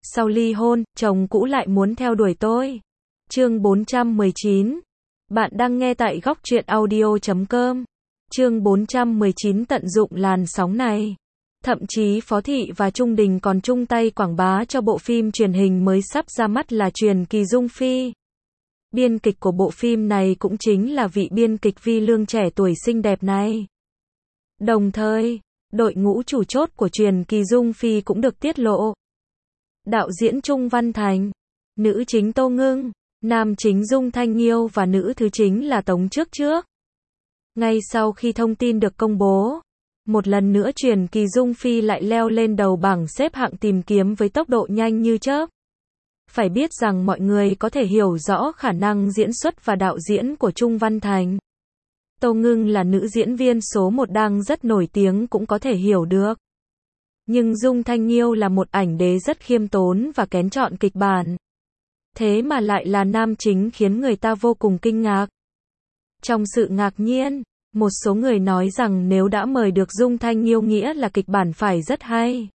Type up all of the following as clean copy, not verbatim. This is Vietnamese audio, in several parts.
Sau ly hôn, chồng cũ lại muốn theo đuổi tôi. Chương 419. Bạn đang nghe tại góc truyện audio.com. Chương 419 tận dụng làn sóng này. Thậm chí Phó Thị và Trung Đình còn chung tay quảng bá cho bộ phim truyền hình mới sắp ra mắt là Truyền Kỳ Dung Phi. Biên kịch của bộ phim này cũng chính là vị biên kịch Vi Lương trẻ tuổi xinh đẹp này. Đồng thời, đội ngũ chủ chốt của Truyền Kỳ Dung Phi cũng được tiết lộ. Đạo diễn Trung Văn Thành, nữ chính Tô Ngưng, nam chính Dung Thanh Nghiêu và nữ thứ chính là Tống Trước Trước. Ngay sau khi thông tin được công bố, một lần nữa Truyền Kỳ Dung Phi lại leo lên đầu bảng xếp hạng tìm kiếm với tốc độ nhanh như chớp. Phải biết rằng mọi người có thể hiểu rõ khả năng diễn xuất và đạo diễn của Trung Văn Thành. Tô Ngưng là nữ diễn viên số 1 đang rất nổi tiếng cũng có thể hiểu được. Nhưng Dung Thanh Nghiêu là một ảnh đế rất khiêm tốn và kén chọn kịch bản. Thế mà lại là nam chính khiến người ta vô cùng kinh ngạc. Trong sự ngạc nhiên, một số người nói rằng nếu đã mời được Dung Thanh Nghiêu nghĩa là kịch bản phải rất hay.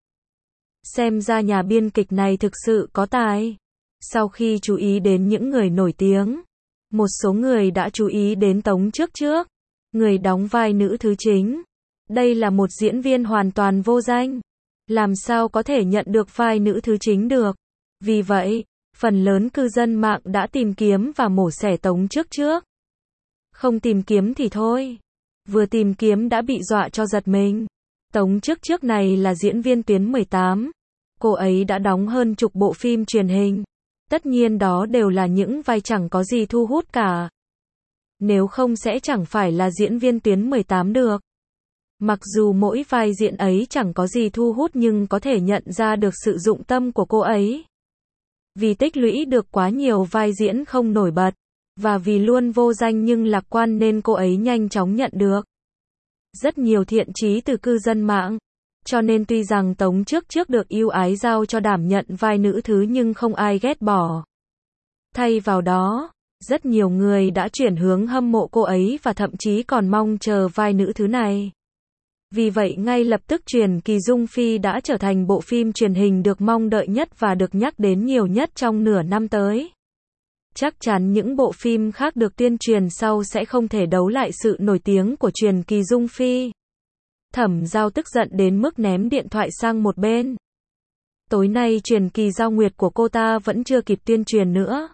Xem ra nhà biên kịch này thực sự có tài. Sau khi chú ý đến những người nổi tiếng, một số người đã chú ý đến Tống Trước Trước, người đóng vai nữ thứ chính. Đây là một diễn viên hoàn toàn vô danh. Làm sao có thể nhận được vai nữ thứ chính được? Vì vậy, phần lớn cư dân mạng đã tìm kiếm và mổ xẻ Tống Trước Trước. Không tìm kiếm thì thôi. Vừa tìm kiếm đã bị dọa cho giật mình. Tống Trước Trước này là diễn viên tuyến 18. Cô ấy đã đóng hơn chục bộ phim truyền hình. Tất nhiên đó đều là những vai chẳng có gì thu hút cả. Nếu không sẽ chẳng phải là diễn viên tuyến 18 được. Mặc dù mỗi vai diễn ấy chẳng có gì thu hút nhưng có thể nhận ra được sự dụng tâm của cô ấy. Vì tích lũy được quá nhiều vai diễn không nổi bật, và vì luôn vô danh nhưng lạc quan nên cô ấy nhanh chóng nhận được rất nhiều thiện chí từ cư dân mạng. Cho nên tuy rằng Tống Trước Trước được ưu ái giao cho đảm nhận vai nữ thứ nhưng không ai ghét bỏ. Thay vào đó, rất nhiều người đã chuyển hướng hâm mộ cô ấy và thậm chí còn mong chờ vai nữ thứ này. Vì vậy ngay lập tức Truyền Kỳ Dung Phi đã trở thành bộ phim truyền hình được mong đợi nhất và được nhắc đến nhiều nhất trong nửa năm tới. Chắc chắn những bộ phim khác được tuyên truyền sau sẽ không thể đấu lại sự nổi tiếng của Truyền Kỳ Dung Phi. Thẩm Giao tức giận đến mức ném điện thoại sang một bên. Tối nay Truyền Kỳ Giao Nguyệt của cô ta vẫn chưa kịp tuyên truyền nữa.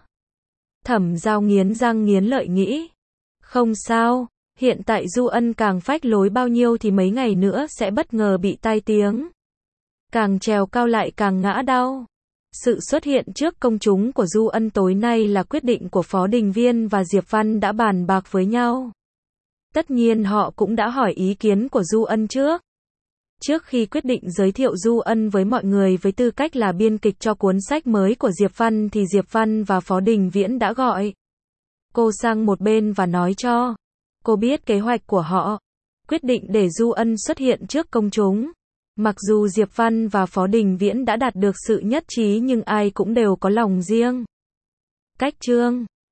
Thẩm Giao nghiến răng nghiến lợi nghĩ. Không sao, hiện tại Du Ân càng phách lối bao nhiêu thì mấy ngày nữa sẽ bất ngờ bị tai tiếng. Càng trèo cao lại càng ngã đau. Sự xuất hiện trước công chúng của Du Ân tối nay là quyết định của Phó Đình Viên và Diệp Văn đã bàn bạc với nhau. Tất nhiên họ cũng đã hỏi ý kiến của Du Ân trước. Trước khi quyết định giới thiệu Du Ân với mọi người với tư cách là biên kịch cho cuốn sách mới của Diệp Văn thì Diệp Văn và Phó Đình Viễn đã gọi cô sang một bên và nói cho cô biết kế hoạch của họ. Quyết định để Du Ân xuất hiện trước công chúng. Mặc dù Diệp Văn và Phó Đình Viễn đã đạt được sự nhất trí nhưng ai cũng đều có lòng riêng. Cách chương